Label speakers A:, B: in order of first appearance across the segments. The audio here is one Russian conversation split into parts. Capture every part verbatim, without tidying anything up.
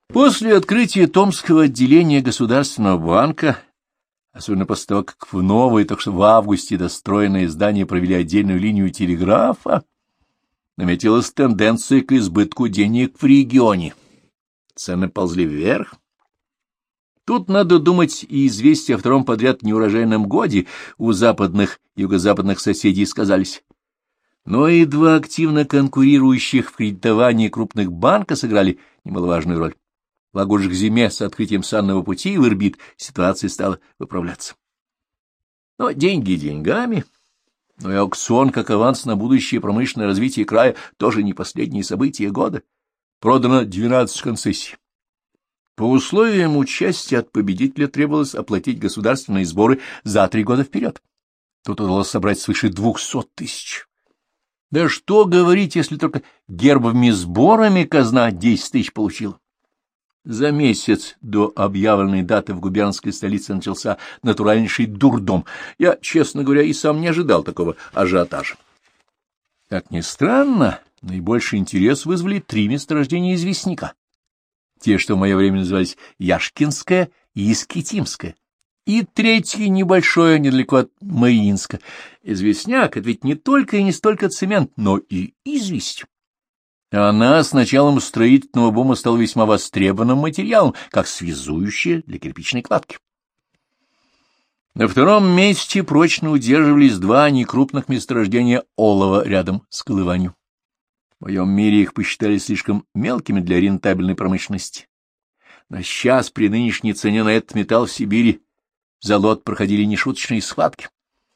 A: После открытия Томского отделения Государственного банка, особенно после того, как в новое, так что в августе достроенное здание провели отдельную линию телеграфа, наметилась тенденция к избытку денег в регионе. Цены ползли вверх. Тут надо думать, и известия о втором подряд неурожайном годе у западных и юго-западных соседей сказались. Но и два активно конкурирующих в кредитовании крупных банка сыграли немаловажную роль. Благо уж к зиме с открытием санного пути в Ирбит ситуация стала выправляться. Но деньги деньгами, но и аукцион как аванс на будущее промышленное развитие края тоже не последние события года. Продано двенадцать концессий. По условиям участия от победителя требовалось оплатить государственные сборы за три года вперед. Тут удалось собрать свыше двухсот тысяч. Да что говорить, если только гербовыми сборами казна десять тысяч получила. За месяц до объявленной даты в губернской столице начался натуральнейший дурдом. Я, честно говоря, и сам не ожидал такого ажиотажа. Как ни странно, наибольший интерес вызвали три месторождения известняка. Те, что в мое время назывались Яшкинское и Искитимское. И третье небольшое, недалеко от Мариинска. Известняк — это ведь не только и не столько цемент, но и известь. Она с началом строительного бума стала весьма востребованным материалом, как связующая для кирпичной кладки. На втором месте прочно удерживались два некрупных месторождения олова рядом с Колыванью. В моем мире их посчитали слишком мелкими для рентабельной промышленности. Но сейчас при нынешней цене на этот металл в Сибири за лот проходили нешуточные схватки.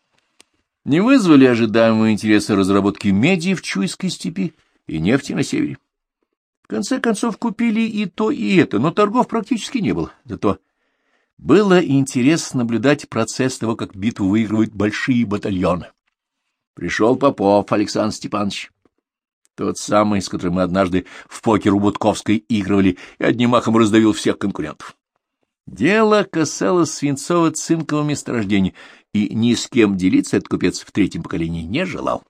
A: Не вызвали ожидаемого интереса разработки меди в Чуйской степи и нефти на севере. В конце концов купили и то, и это, но торгов практически не было. Зато было интересно наблюдать процесс того, как битву выигрывают большие батальоны. Пришел Попов Александр Степанович, тот самый, с которым мы однажды в покер у Будковской игрывали, и одним махом раздавил всех конкурентов. Дело касалось свинцово-цинкового месторождения, и ни с кем делиться этот купец в третьем поколении не желал.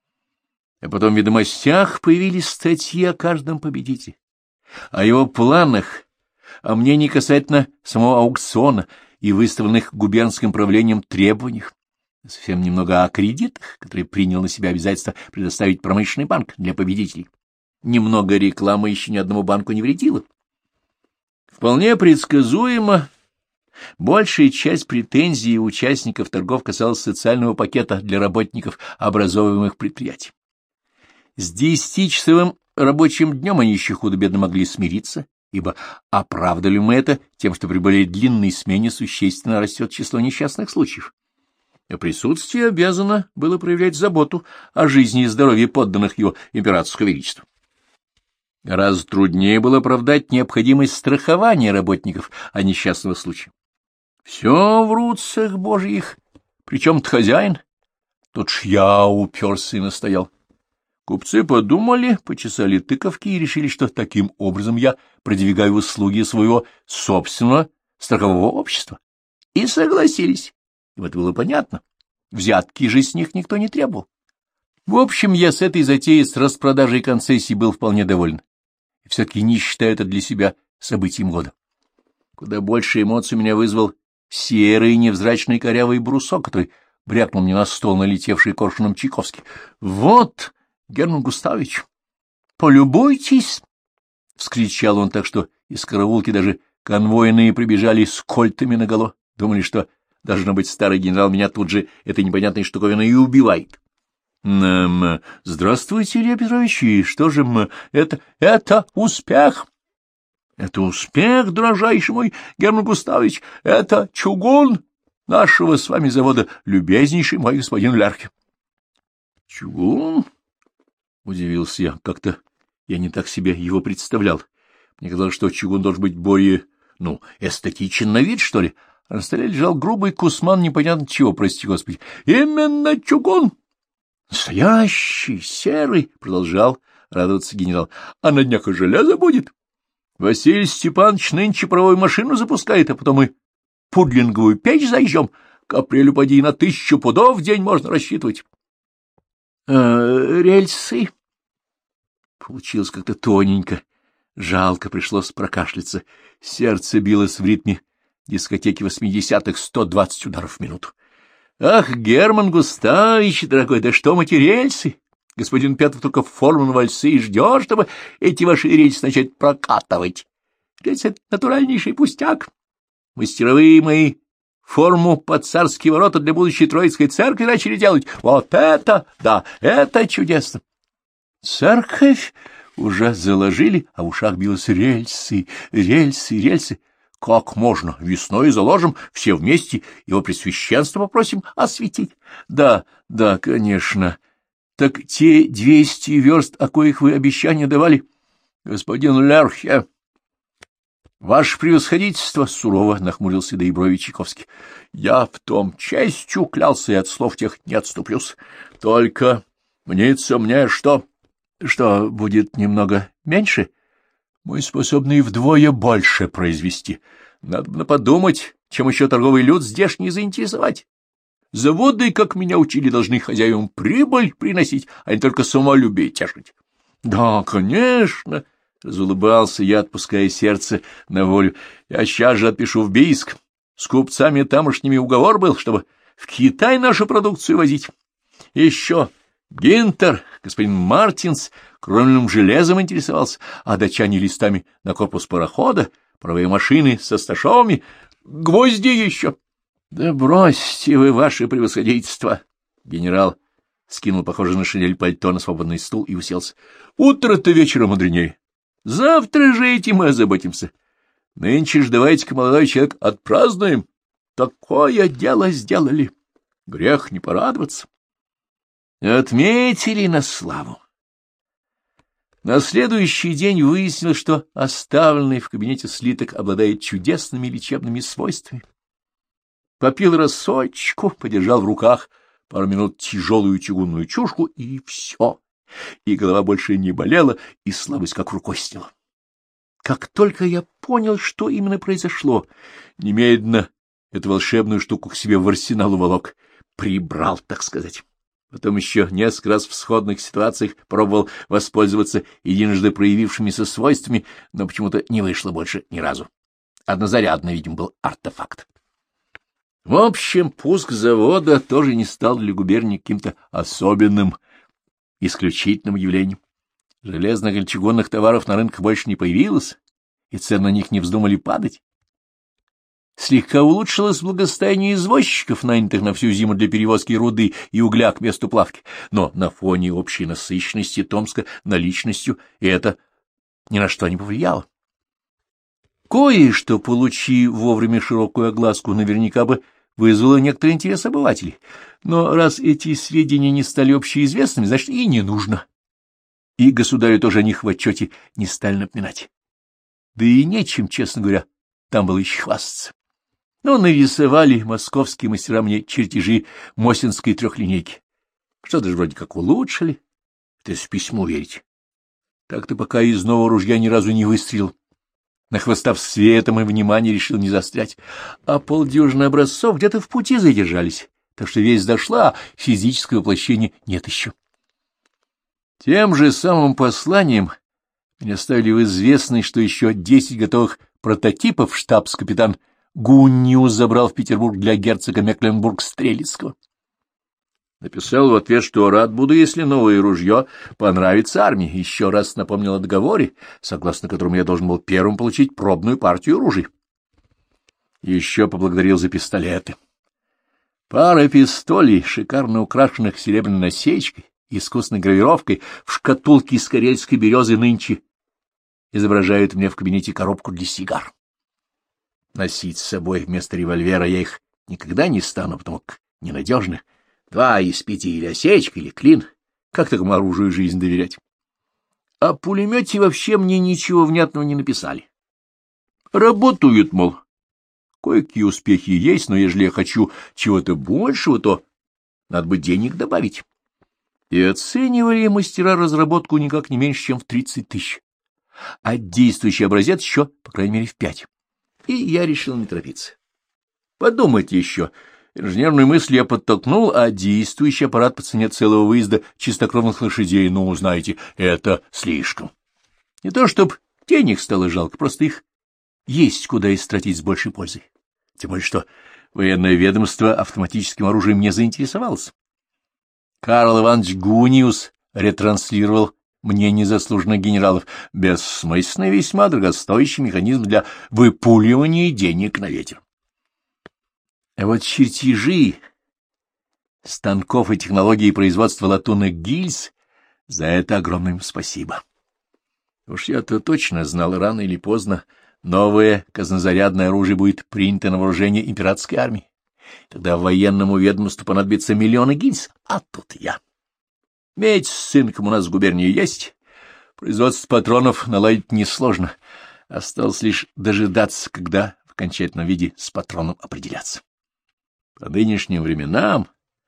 A: А потом в ведомостях появились статьи о каждом победителе, о его планах, о мнении касательно самого аукциона и выставленных губернским правлением требованиях. Совсем немного о кредитах, которые принял на себя обязательство предоставить промышленный банк для победителей. Немного рекламы еще ни одному банку не вредила. Вполне предсказуемо, большая часть претензий участников торгов касалась социального пакета для работников образовываемых предприятий. С десятичасовым рабочим днем они еще худо-бедно могли смириться, ибо оправдали мы это тем, что при более длинной смене существенно растет число несчастных случаев. А присутствие обязано было проявлять заботу о жизни и здоровье подданных его императорского величества. Гораздо труднее было оправдать необходимость страхования работников о несчастного случая. Все в руцах божьих, причем-то хозяин. Тут ж я уперся и настоял. Купцы подумали, почесали тыковки и решили, что таким образом я продвигаю услуги своего собственного страхового общества. И согласились. И вот было понятно. Взятки же с них никто не требовал. В общем, я с этой затеей с распродажей концессий был вполне доволен. И все-таки не считаю это для себя событием года. Куда больше эмоций меня вызвал серый невзрачный корявый брусок, который брякнул мне на стол налетевший коршуном Чайковский. — Вот, Герман Густавович, полюбуйтесь! — вскричал он так, что из караулки даже конвойные прибежали с кольтами наголо. Думали, что, должно быть, старый генерал меня тут же этой непонятной штуковиной и убивает. — М, здравствуйте, Илья Петрович, и что же м, это? Это успех! — Это успех, дрожайший мой Герман Густавович, это чугун нашего с вами завода, любезнейший мой господин Лярки. — Чугун? — удивился я. Как-то я не так себе его представлял. Мне казалось, что чугун должен быть более, ну, эстетичен на вид, что ли. А на столе лежал грубый кусман непонятно чего, прости господи. — Именно чугун! — Настоящий, серый, — продолжал радоваться генерал. — А на днях и железо будет. Василий Степанович нынче паровую машину запускает, а потом мы пудлинговую печь зажжем. К апрелю поди и на тысячу пудов в день можно рассчитывать. — Рельсы? Получилось как-то тоненько. Жалко, пришлось прокашляться. Сердце билось в ритме дискотеки восьмидесятых, сто двадцать ударов в минуту. Ах, Герман Густавович, дорогой, да что мы эти рельсы? Господин Петров только форму на вальсы и ждет, чтобы эти ваши рельсы начать прокатывать. Рельсы — это натуральнейший пустяк. Мастеровые мои форму под царские ворота для будущей Троицкой церкви начали делать. Вот это, да, это чудесно. Церковь уже заложили, а в ушах билось рельсы, рельсы, рельсы. Как можно? Весной заложим все вместе, его пресвященство попросим осветить. Да, да, конечно. Так те двести верст, о коих вы обещания давали, господин Лерхе. Ваше превосходительство, сурово нахмурился до брови Чайковский. Я в том честью клялся и от слов тех не отступлюсь. Только мнится мне, что... Что, будет немного меньше? Мы способны и вдвое больше произвести. Надо подумать, чем еще торговый люд здешний заинтересовать. Заводы, как меня учили, должны хозяевам прибыль приносить, а не только самолюбие тешить. — Да, конечно, — разулыбался я, отпуская сердце на волю. — Я сейчас же отпишу в Бийск. С купцами тамошними уговор был, чтобы в Китай нашу продукцию возить. Еще Гинтер, господин Мартинс, кровельным железом интересовался, а датчане листами на корпус парохода, правые машины со сташовыми, гвозди еще. — Да бросьте вы, ваше превосходительство! Генерал скинул, похоже на шинель, пальто на свободный стул и уселся. — Утро-то вечером мудренее. Завтра же этим мы озаботимся. Нынче ж давайте-ка, молодой человек, отпразднуем. Такое дело сделали. Грех не порадоваться. Отметили на славу. На следующий день выяснилось, что оставленный в кабинете слиток обладает чудесными лечебными свойствами. Попил рассольчику, подержал в руках пару минут тяжелую чугунную чушку, и все. И голова больше не болела, и слабость как рукой сняла. Как только я понял, что именно произошло, немедленно эту волшебную штуку к себе в арсенал уволок, прибрал, так сказать. Потом еще несколько раз в сходных ситуациях пробовал воспользоваться единожды проявившимися свойствами, но почему-то не вышло больше ни разу. Однозарядный, видимо, был артефакт. В общем, пуск завода тоже не стал для губернии каким-то особенным, исключительным явлением. Железных или чугунных товаров на рынках больше не появилось, и цены на них не вздумали падать. Слегка улучшилось благосостояние извозчиков, нанятых на всю зиму для перевозки руды и угля к месту плавки, но на фоне общей насыщенности Томска наличностью это ни на что не повлияло. Кое-что, получи вовремя широкую огласку, наверняка бы вызвало некоторый интерес обывателей, но раз эти сведения не стали общеизвестными, значит, и не нужно. И государю тоже о них в отчете не стали напоминать. Да и нечем, честно говоря, там было еще хвастаться. Но нарисовали московские мастера мне чертежи мосинской трехлинейки. Что даже вроде как улучшили, это если письму верить. Так-то пока из нового ружья ни разу не выстрелил. Нахвостав светом и внимание, решил не застрять. А полдюжины образцов где-то в пути задержались, так что весть дошла, а физического воплощения нет еще. Тем же самым посланием меня ставили в известность, что еще десять готовых прототипов штабс-капитан Гунниус забрал в Петербург для герцога Мекленбург-Стрелицкого. Написал в ответ, что рад буду, если новое ружье понравится армии. Еще раз напомнил о договоре, согласно которому я должен был первым получить пробную партию ружей. Еще поблагодарил за пистолеты. Пара пистолей, шикарно украшенных серебряной насечкой и искусной гравировкой, в шкатулке из карельской березы нынче изображают мне в кабинете коробку для сигар. Носить с собой вместо револьвера я их никогда не стану, потому как ненадежны. Два из пяти или осечка, или клин. Как такому оружию жизнь доверять? О пулемете вообще мне ничего внятного не написали. Работают, мол. Кое-какие успехи есть, но ежели я хочу чего-то большего, то надо бы денег добавить. И оценивали мастера разработку никак не меньше, чем в тридцать тысяч. А действующий образец еще, по крайней мере, в пять. И я решил не торопиться. Подумайте еще. Инженерную мысль я подтолкнул, а действующий аппарат по цене целого выезда чистокровных лошадей, ну, знаете, это слишком. Не то чтоб Денег стало жалко, просто их есть куда истратить с большей пользой. Тем более, что военное ведомство автоматическим оружием не заинтересовалось. Карл Иванович Гуниус ретранслировал мне незаслуженных генералов бессмысленный, весьма дорогостоящий механизм для выпуливания денег на ветер. А вот чертежи станков и технологии производства латунных гильз, за это огромное им спасибо. Уж я-то точно знал, рано или поздно новое казнозарядное оружие будет принято на вооружение императорской армии. Тогда военному ведомству понадобится миллионы гильз, а тут я. Медь с цинком у нас в губернии есть, производство патронов наладить несложно. Осталось лишь дожидаться, когда в окончательном виде с патроном определяться. По нынешним временам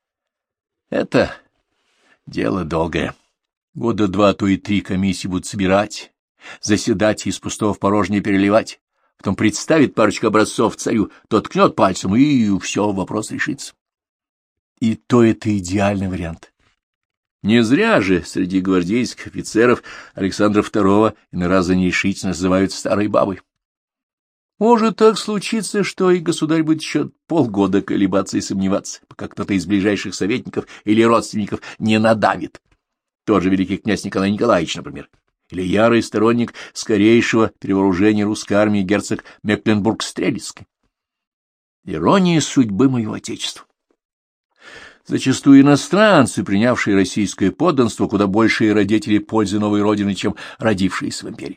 A: это дело долгое. Года два, а то и три комиссии будут собирать, заседать и из пустого в порожнее переливать. Потом представит парочку образцов царю, тот ткнет пальцем, и все, вопрос решится. И то это идеальный вариант. Не зря же среди гвардейских офицеров Александра второго иной раз за нерешительно называют старой бабой. Может так случиться, что и государь будет еще полгода колебаться и сомневаться, пока кто-то из ближайших советников или родственников не надавит. Тот же великий князь Николай Николаевич, например, или ярый сторонник скорейшего перевооружения русской армии герцог Мекленбург-Стрелецкий. Ирония судьбы моего отечества. Зачастую иностранцы, принявшие российское подданство, куда большие родители пользы новой родины, чем родившиеся в империи.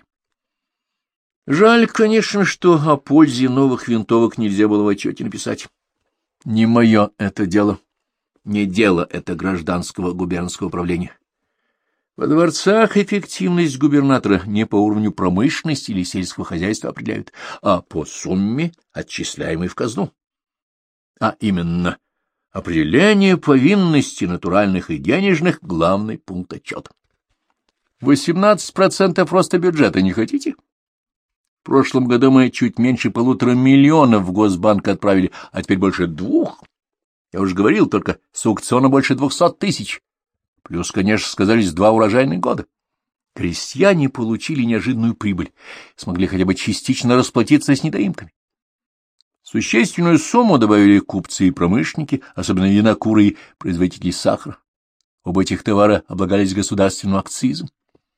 A: Жаль, конечно, что о пользе новых винтовок нельзя было в отчете написать. Не мое это дело, не дело это гражданского губернского управления. Во дворцах эффективность губернатора не по уровню промышленности или сельского хозяйства определяют, а по сумме, отчисляемой в казну. А именно, определение повинностей натуральных и денежных — главный пункт отчета. восемнадцать процентов роста бюджета не хотите? В прошлом году мы чуть меньше полутора миллионов в Госбанк отправили, а теперь больше двух. Я уже говорил, только с аукциона больше двухсот тысяч. Плюс, конечно, сказались два урожайных года. Крестьяне получили неожиданную прибыль, смогли хотя бы частично расплатиться с недоимками. Существенную сумму добавили купцы и промышленники, особенно винокуры и производители сахара. Оба этих товара облагались государственным акцизом.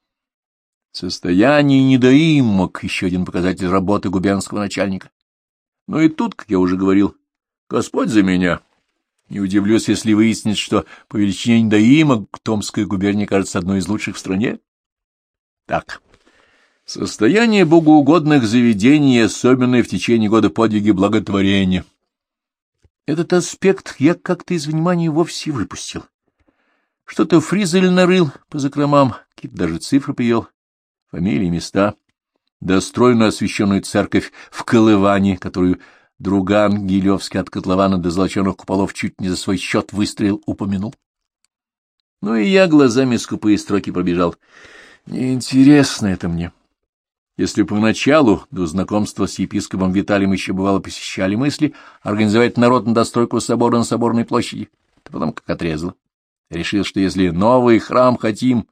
A: Состояние недоимок — еще один показатель работы губернского начальника. Но и тут, как я уже говорил, Господь за меня. Не удивлюсь, если выяснится, что по величине недоимок Томская губерния кажется одной из лучших в стране. Так, состояние богоугодных заведений, особенно в течение года подвиги благотворения. Этот аспект я как-то из внимания вовсе выпустил. Что-то Фризель нарыл по закромам, какие-то даже цифры привел, фамилии, места, достроенную освященную церковь в Колыване, которую друган Гилевский от котлована до золоченых куполов чуть не за свой счет выстрелил, упомянул. Ну и я глазами скупые строки пробежал. Неинтересно это мне. Если поначалу до знакомства с епископом Виталием еще бывало посещали мысли организовать народную достройку собора на Соборной площади, то потом как отрезало. Решил, что если новый храм хотим,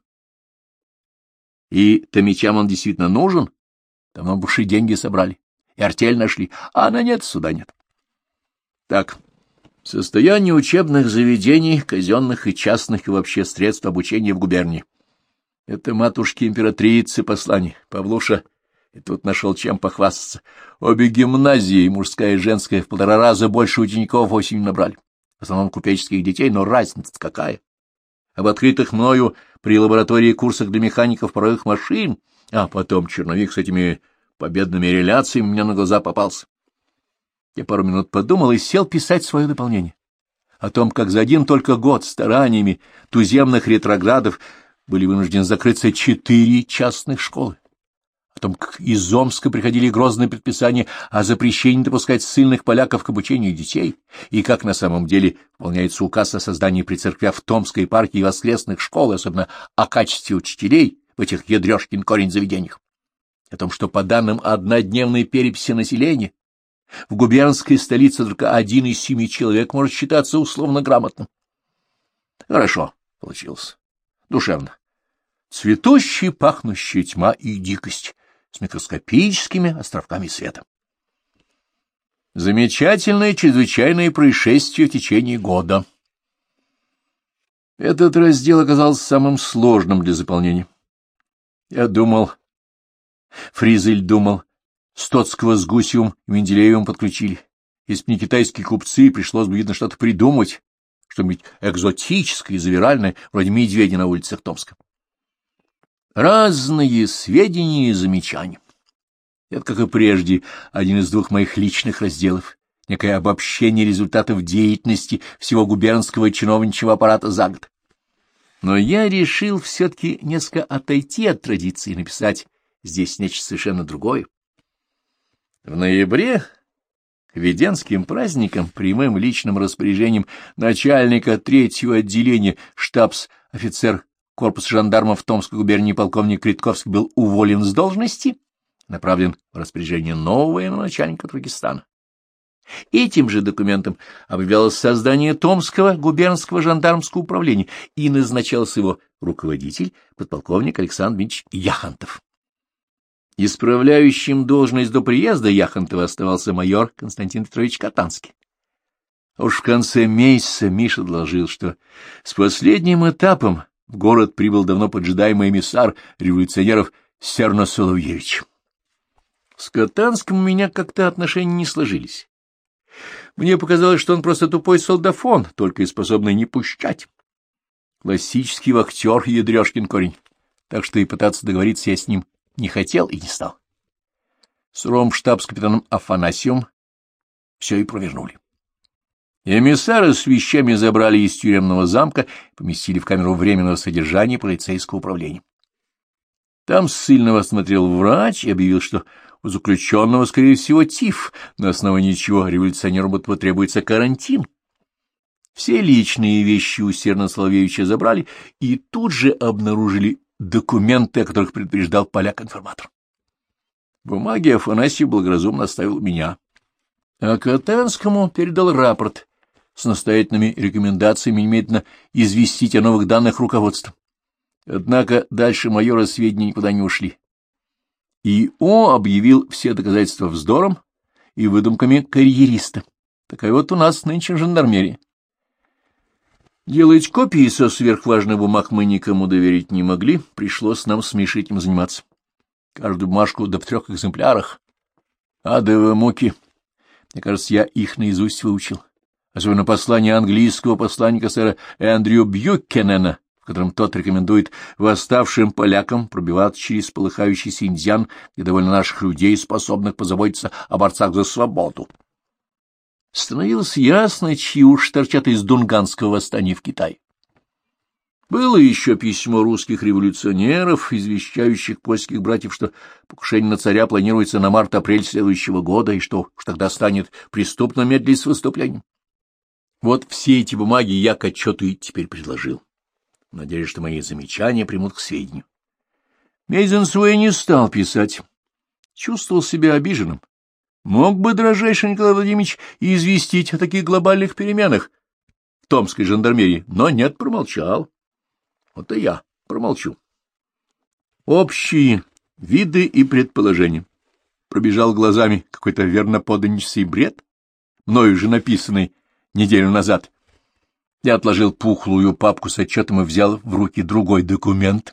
A: и томичам он действительно нужен, давно бы уж и деньги собрали, и артель нашли, а на нет, суда нет. Так, состояние учебных заведений, казенных и частных, и вообще средств обучения в губернии. Это матушки-императрицы послание, Павлуша, и тут нашел чем похвастаться. Обе гимназии, мужская и женская, в полтора раза больше учеников осенью набрали. В основном купеческих детей, но разница какая? Об открытых мною при лаборатории курсах для механиков паровых машин, а потом черновик с этими победными реляциями мне на глаза попался. Я пару минут подумал и сел писать свое дополнение. О том, как за один только год стараниями туземных ретроградов были вынуждены закрыться четыре частных школы. О том, как из Омска приходили грозные предписания о запрещении допускать ссыльных поляков к обучению детей, и как на самом деле выполняется указ о создании при церквях в Томской епархии воскресных школ, особенно о качестве учителей в этих ядрёшкин корень заведениях. О том, что по данным однодневной переписи населения в губернской столице только один из семи человек может считаться условно грамотным. Хорошо получилось. Душевно. Цветущая, пахнущая тьма и дикость. с микроскопическими островками света. Замечательное чрезвычайное происшествие в течение года. Этот раздел оказался самым сложным для заполнения. Я думал, Фризель думал, Стоцкого с Гусевым и Менделеевым подключили. Если бы не китайские купцы, пришлось бы, видно, что-то придумать, что-нибудь экзотическое и завиральное, вроде медведя на улицах Томска. Разные сведения и замечания. Это, как и прежде, один из двух моих личных разделов, некое обобщение результатов деятельности всего губернского чиновничьего аппарата за год. Но я решил все-таки несколько отойти от традиции и написать здесь нечто совершенно другое. В ноябре к Веденским праздникам прямым личным распоряжением начальника третьего отделения штабс-офицер корпуса жандармов Томской губернии полковник Критковский был уволен с должности, направлен в распоряжение нового военного начальника Туркестана. Этим же документом объявлялось создание Томского губернского жандармского управления и назначался его руководитель, подполковник Александр Дмитриевич Яхонтов. Исправляющим должность до приезда Яхонтова оставался майор Константин Петрович Катанский. А уж в конце месяца Миша доложил, что с последним этапом в город прибыл давно поджидаемый эмиссар революционеров Серно Соловьевич. С Катанским у меня как-то отношения не сложились. Мне показалось, что он просто тупой солдафон, только и способный не пущать. Классический вахтер и ядрёшкин корень, так что и пытаться договориться я с ним не хотел и не стал. С ромштабс-капитаном Афанасьевым все и провернули. Эмиссара с вещами забрали из тюремного замка и поместили в камеру временного содержания полицейского управления. Там ссыльного осмотрел врач и объявил, что у заключенного, скорее всего, тиф, на основании чего революционеру будто требуется карантин. Все личные вещи у Серна Соловьевича забрали и тут же обнаружили документы, о которых предупреждал поляк-информатор. Бумаги Афанасьев благоразумно оставил у меня, а Катанскому передал рапорт с настоятельными рекомендациями немедленно известить о новых данных руководства. Однако дальше майора сведения никуда не ушли. И О объявил все доказательства вздором и выдумками карьериста. Такая вот у нас нынче жандармерия. Делать копии со сверхважных бумаг мы никому доверить не могли, пришлось нам с Мишей этим заниматься. Каждую бумажку да в трех экземплярах. Адовые муки. Мне кажется, я их наизусть выучил. Особенно послание английского посланника сэра Эндрю Бьюкенена, в котором тот рекомендует восставшим полякам пробиваться через полыхающий Синьцзян, где довольно наших людей, способных позаботиться о борцах за свободу. Становилось ясно, чьи уж торчат из дунганского восстания в Китае. Было еще письмо русских революционеров, извещающих польских братьев, что покушение на царя планируется на март-апрель следующего года, и что уж тогда станет преступно медлить с выступлением. Вот все эти бумаги я к отчету и теперь предложил. Надеюсь, что мои замечания примут к сведению. Мейзенсуэ не стал писать. Чувствовал себя обиженным. Мог бы, дрожайший Николай Владимирович, известить о таких глобальных переменах в томской жандармерии, но нет, промолчал. Вот и я промолчу. Общие виды и предположения. Пробежал глазами какой-то верноподданнический бред, мною же написанный неделю назад. Я отложил пухлую папку с отчетом и взял в руки другой документ.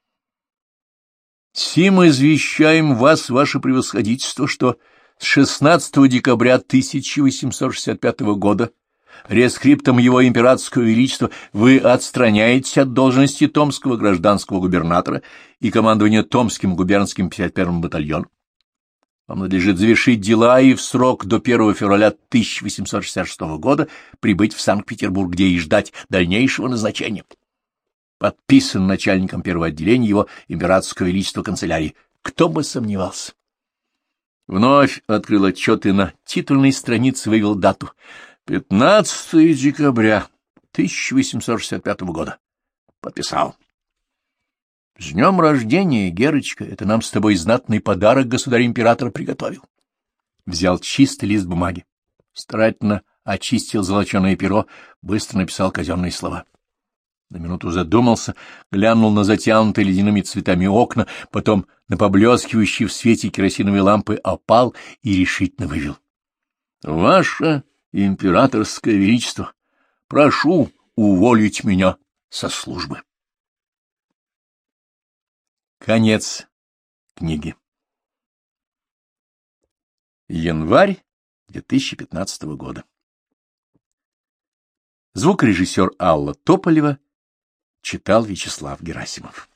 A: «Сим извещаем вас, ваше превосходительство, что с шестнадцатого декабря тысяча восемьсот шестьдесят пятого года рескриптом его императорского величества вы отстраняетесь от должности томского гражданского губернатора и командования Томским губернским пятьдесят первым батальоном. Вам надлежит завершить дела и в срок до первого февраля тысяча восемьсот шестьдесят шестого года прибыть в Санкт-Петербург, где и ждать дальнейшего назначения. Подписан начальником первого отделения его императорского величества канцелярии. Кто бы сомневался. Вновь открыл отчет и на титульной странице вывел дату. пятнадцатого декабря тысяча восемьсот шестьдесят пятого года. Подписал. С днем рождения, Герочка, это нам с тобой знатный подарок государь-император приготовил. Взял чистый лист бумаги, старательно очистил золоченое перо, быстро написал казенные слова. На минуту задумался, глянул на затянутые ледяными цветами окна, потом на поблескивающие в свете керосиновой лампы опал и решительно вывел. — Ваше императорское величество, прошу уволить меня со службы. Конец книги. Январь две тысячи пятнадцатого года. Звукорежиссер Алла Тополева читал Вячеслав Герасимов.